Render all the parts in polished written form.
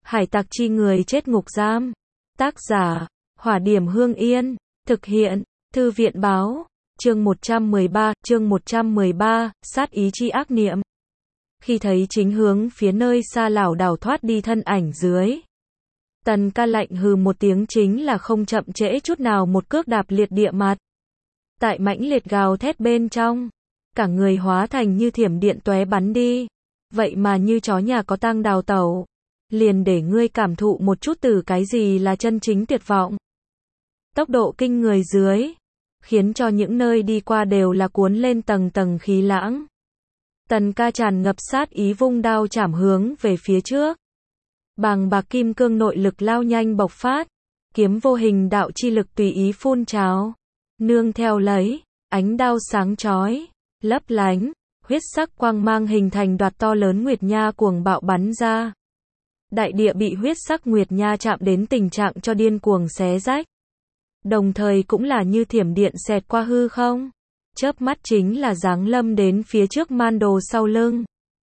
Hải tặc chi người chết ngục giam. Tác giả, Hỏa Điểm Hương Yên. Thực hiện, Thư viện báo. Chương 113, sát ý chi ác niệm. Khi thấy chính hướng phía nơi xa lảo đảo thoát đi thân ảnh dưới. Tần Ca lạnh hừ một tiếng, chính là không chậm trễ chút nào một cước đạp liệt địa mặt. Tại mãnh liệt gào thét bên trong, cả người hóa thành như thiểm điện tóe bắn đi. Vậy mà như chó nhà có tang đào tẩu. Liền để ngươi cảm thụ một chút từ cái gì là chân chính tuyệt vọng. Tốc độ kinh người dưới, khiến cho những nơi đi qua đều là cuốn lên tầng tầng khí lãng. Tần Ca tràn ngập sát ý vung đao chảm hướng về phía trước. Bàng bạc kim cương nội lực lao nhanh bộc phát, kiếm vô hình đạo chi lực tùy ý phun trào, nương theo lấy ánh đao sáng chói, lấp lánh, huyết sắc quang mang hình thành đoạt to lớn nguyệt nha cuồng bạo bắn ra. Đại địa bị huyết sắc nguyệt nha chạm đến tình trạng cho điên cuồng xé rách. Đồng thời cũng là như thiểm điện xẹt qua hư không, chớp mắt chính là giáng lâm đến phía trước Mando sau lưng.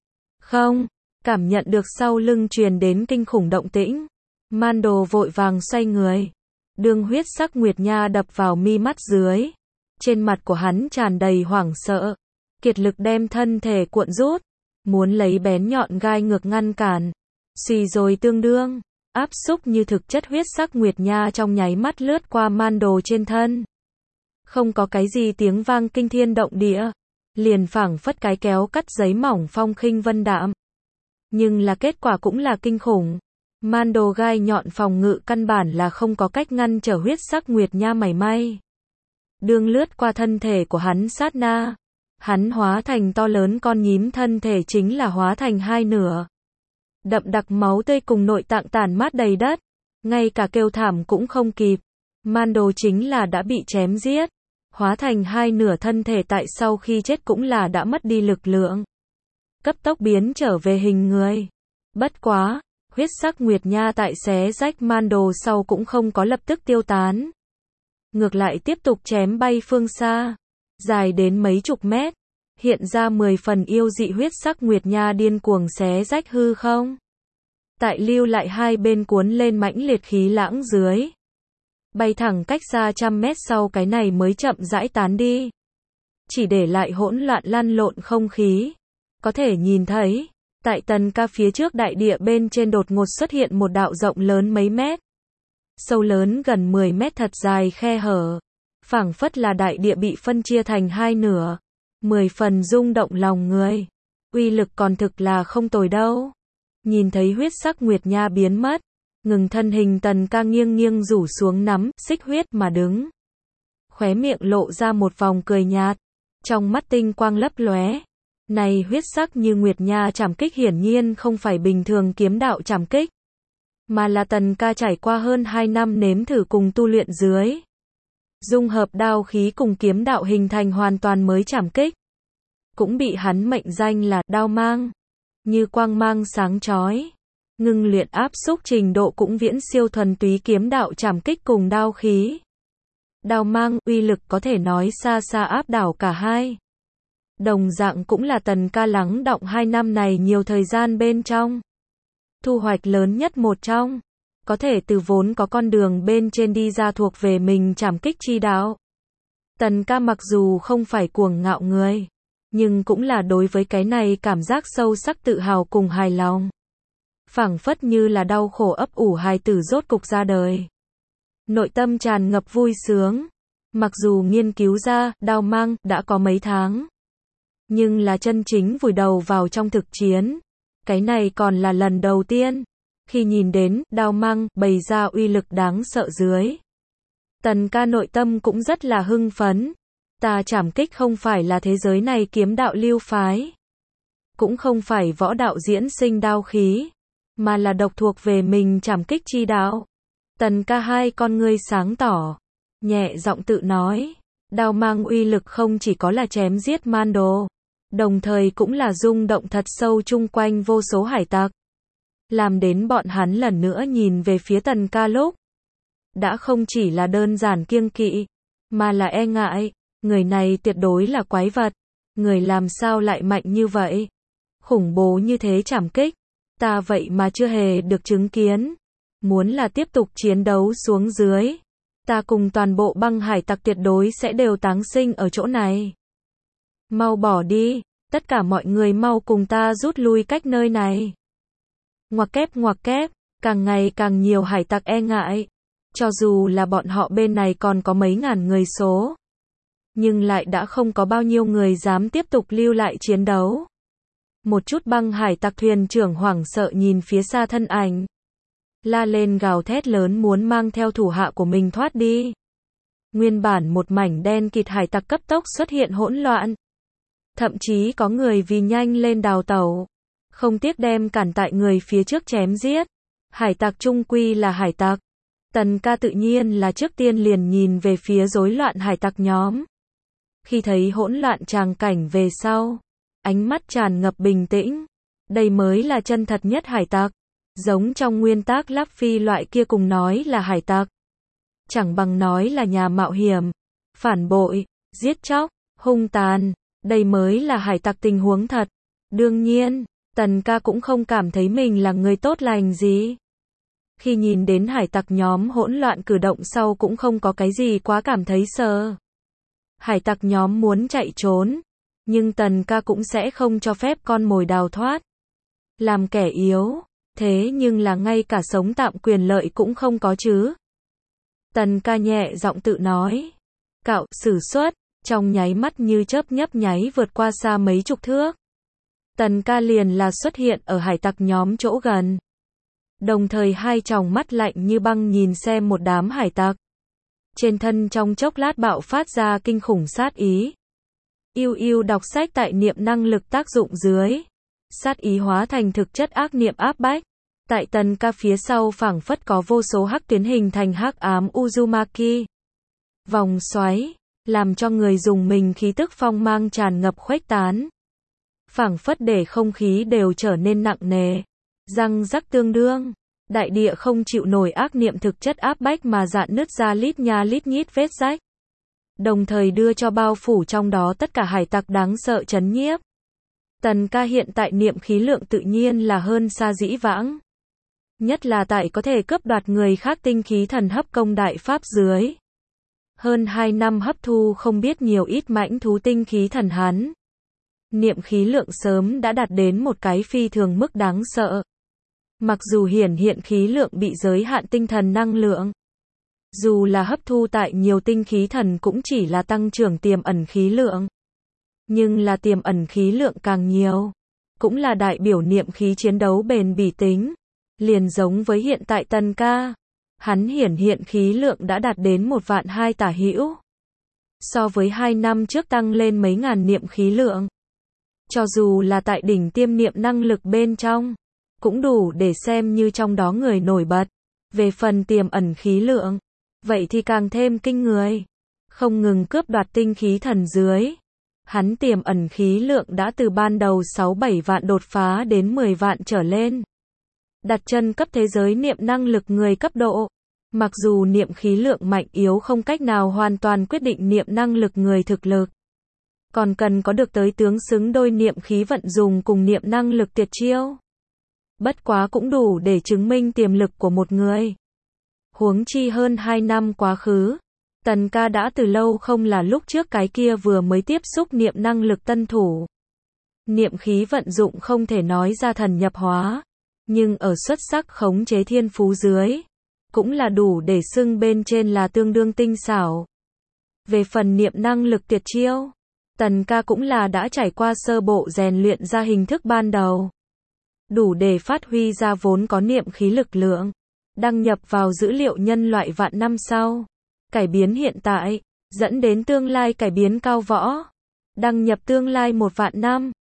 Không, cảm nhận được sau lưng truyền đến kinh khủng động tĩnh, Mando vội vàng xoay người, đường huyết sắc nguyệt nha đập vào mi mắt dưới. Trên mặt của hắn tràn đầy hoảng sợ, kiệt lực đem thân thể cuộn rút, muốn lấy bén nhọn gai ngược ngăn cản. Suy rồi tương đương, áp xúc như thực chất huyết sắc nguyệt nha trong nháy mắt lướt qua Mando trên thân. Không có cái gì tiếng vang kinh thiên động địa, liền phảng phất cái kéo cắt giấy mỏng phong khinh vân đạm. Nhưng là kết quả cũng là kinh khủng. Mando gai nhọn phòng ngự căn bản là không có cách ngăn trở huyết sắc nguyệt nha mảy may. Đương lướt qua thân thể của hắn sát na, hắn hóa thành to lớn con nhím, thân thể chính là hóa thành hai nửa. Đậm đặc máu tươi cùng nội tạng tản mát đầy đất, ngay cả kêu thảm cũng không kịp. Mando chính là đã bị chém giết, hóa thành hai nửa thân thể, tại sau khi chết cũng là đã mất đi lực lượng, cấp tốc biến trở về hình người. Bất quá, huyết sắc nguyệt nha tại xé rách Mando sau cũng không có lập tức tiêu tán, ngược lại tiếp tục chém bay phương xa, dài đến mấy chục mét, hiện ra 10 phần yêu dị huyết sắc nguyệt nha điên cuồng xé rách hư không. Tại lưu lại hai bên cuốn lên mãnh liệt khí lãng dưới, bay thẳng cách xa trăm mét, sau cái này mới chậm rãi tán đi, chỉ để lại hỗn loạn lăn lộn không khí. Có thể nhìn thấy, tại Tần Ca phía trước đại địa bên trên đột ngột xuất hiện một đạo rộng lớn mấy mét, sâu lớn gần 10 mét thật dài khe hở, phảng phất là đại địa bị phân chia thành hai nửa, 10 phần rung động lòng người. Uy lực còn thực là không tồi đâu. Nhìn thấy huyết sắc nguyệt nha biến mất, ngừng thân hình, Tần Ca nghiêng nghiêng rủ xuống nắm xích huyết mà đứng, khóe miệng lộ ra một vòng cười nhạt, trong mắt tinh quang lấp lóe. Này huyết sắc như nguyệt nha trảm kích hiển nhiên không phải bình thường kiếm đạo trảm kích, mà là Tần Ca trải qua hơn 2 năm nếm thử cùng tu luyện dưới, dung hợp đao khí cùng kiếm đạo hình thành hoàn toàn mới trảm kích, cũng bị hắn mệnh danh là đao mang. Như quang mang sáng chói, ngưng luyện áp xúc trình độ cũng viễn siêu thuần túy kiếm đạo trảm kích cùng đao khí. Đao mang uy lực có thể nói xa xa áp đảo cả hai. Đồng dạng cũng là Tần Ca lắng đọng 2 năm này nhiều thời gian bên trong, thu hoạch lớn nhất một trong, có thể từ vốn có con đường bên trên đi ra thuộc về mình trảm kích chi đạo. Tần Ca mặc dù không phải cuồng ngạo người, nhưng cũng là đối với cái này cảm giác sâu sắc tự hào cùng hài lòng. Phảng phất như là đau khổ ấp ủ hài tử rốt cục ra đời. Nội tâm tràn ngập vui sướng. Mặc dù nghiên cứu ra đao mang đã có mấy tháng, nhưng là chân chính vùi đầu vào trong thực chiến, cái này còn là lần đầu tiên. Khi nhìn đến đao mang bày ra uy lực đáng sợ dưới, Tần Ca nội tâm cũng rất là hưng phấn. Ta trảm kích không phải là thế giới này kiếm đạo lưu phái, cũng không phải võ đạo diễn sinh đao khí, mà là độc thuộc về mình trảm kích chi đạo. Tần Ca hai con ngươi sáng tỏ, nhẹ giọng tự nói, đao mang uy lực không chỉ có là chém giết Mando, đồng thời cũng là rung động thật sâu chung quanh vô số hải tặc, làm đến bọn hắn lần nữa nhìn về phía Tần Ca lúc, đã không chỉ là đơn giản kiêng kỵ, mà là e ngại. Người này tuyệt đối là quái vật, người làm sao lại mạnh như vậy, khủng bố như thế trảm kích, Ta vậy mà chưa hề được chứng kiến. Muốn là tiếp tục chiến đấu xuống dưới, ta cùng toàn bộ băng hải tặc tuyệt đối sẽ đều táng sinh ở chỗ này. Mau bỏ đi, tất cả mọi người mau cùng ta rút lui cách nơi này. Ngoặc kép, càng ngày càng nhiều hải tặc e ngại. Cho dù là bọn họ bên này còn có mấy ngàn người số, nhưng lại đã không có bao nhiêu người dám tiếp tục lưu lại chiến đấu. Một chút băng hải tặc thuyền trưởng hoảng sợ nhìn phía xa thân ảnh, la lên gào thét lớn muốn mang theo thủ hạ của mình thoát đi. Nguyên bản một mảnh đen kịt hải tặc cấp tốc xuất hiện hỗn loạn. Thậm chí có người vì nhanh lên đào tẩu, không tiếc đem cản tại người phía trước chém giết. Hải tặc chung quy là hải tặc. Tần ca tự nhiên là trước tiên liền nhìn về phía rối loạn hải tặc nhóm. Khi thấy hỗn loạn tràng cảnh về sau, ánh mắt tràn ngập bình tĩnh. Đây mới là chân thật nhất hải tặc. Giống trong nguyên tác Luffy loại kia cùng nói là hải tặc, chẳng bằng nói là nhà mạo hiểm, phản bội, giết chóc, hung tàn. Đây mới là hải tặc tình huống thật. Đương nhiên, Tần ca cũng không cảm thấy mình là người tốt lành gì. Khi nhìn đến hải tặc nhóm hỗn loạn cử động sau cũng không có cái gì quá cảm thấy sợ. Hải tặc nhóm muốn chạy trốn, nhưng Tần ca cũng sẽ không cho phép con mồi đào thoát. Làm kẻ yếu, thế nhưng là ngay cả sống tạm quyền lợi cũng không có chứ. Tần ca nhẹ giọng tự nói. Cạo, sử xuất, trong nháy mắt như chớp nhấp nháy vượt qua xa mấy chục thước. Tần ca liền là xuất hiện ở hải tặc nhóm chỗ gần. Đồng thời hai tròng mắt lạnh như băng nhìn xem một đám hải tặc. Trên thân trong chốc lát bạo phát ra kinh khủng sát ý. Yêu đọc sách tại niệm năng lực tác dụng dưới. Sát ý hóa thành thực chất ác niệm áp bách. Tại Tần ca phía sau phảng phất có vô số hắc tuyến hình thành hắc ám Uzumaki. Vòng xoáy, làm cho người dùng mình khí tức phong mang tràn ngập khuếch tán. Phảng phất để không khí đều trở nên nặng nề. Răng rắc tương đương. Đại địa không chịu nổi ác niệm thực chất áp bách mà dạn nứt ra lít nha lít nhít vết rách. Đồng thời đưa cho bao phủ trong đó tất cả hải tặc đáng sợ chấn nhiếp. Tần ca hiện tại niệm khí lượng tự nhiên là hơn xa dĩ vãng. Nhất là tại có thể cướp đoạt người khác tinh khí thần hấp công đại pháp dưới. Hơn 2 năm hấp thu không biết nhiều ít mãnh thú tinh khí thần hắn. Niệm khí lượng sớm đã đạt đến một cái phi thường mức đáng sợ. Mặc dù hiện khí lượng bị giới hạn tinh thần năng lượng. Dù là hấp thu tại nhiều tinh khí thần cũng chỉ là tăng trưởng tiềm ẩn khí lượng. Nhưng là tiềm ẩn khí lượng càng nhiều, cũng là đại biểu niệm khí chiến đấu bền bỉ tính. Liền giống với hiện tại Tần ca. Hắn hiện khí lượng đã đạt đến 1.200.000 tả hữu. So với 2 năm trước tăng lên mấy ngàn niệm khí lượng. Cho dù là tại đỉnh tiêm niệm năng lực bên trong, cũng đủ để xem như trong đó người nổi bật. Về phần tiềm ẩn khí lượng, vậy thì càng thêm kinh người. Không ngừng cướp đoạt tinh khí thần dưới. Hắn tiềm ẩn khí lượng đã từ ban đầu 6-7 vạn đột phá đến 10 vạn trở lên. Đặt chân cấp thế giới niệm năng lực người cấp độ. Mặc dù niệm khí lượng mạnh yếu không cách nào hoàn toàn quyết định niệm năng lực người thực lực. Còn cần có được tới tướng xứng đôi niệm khí vận dùng cùng niệm năng lực tuyệt chiêu. Bất quá cũng đủ để chứng minh tiềm lực của một người. Huống chi hơn 2 năm quá khứ. Tần ca đã từ lâu không là lúc trước cái kia vừa mới tiếp xúc niệm năng lực tân thủ. Niệm khí vận dụng không thể nói ra thần nhập hóa. Nhưng ở xuất sắc khống chế thiên phú dưới, cũng là đủ để xưng bên trên là tương đương tinh xảo. Về phần niệm năng lực tuyệt chiêu, Tần ca cũng là đã trải qua sơ bộ rèn luyện ra hình thức ban đầu. Đủ để phát huy ra vốn có niệm khí lực lượng, đăng nhập vào dữ liệu nhân loại vạn năm sau. Cải biến hiện tại, dẫn đến tương lai cải biến cao võ. Đăng nhập tương lai 1 vạn năm.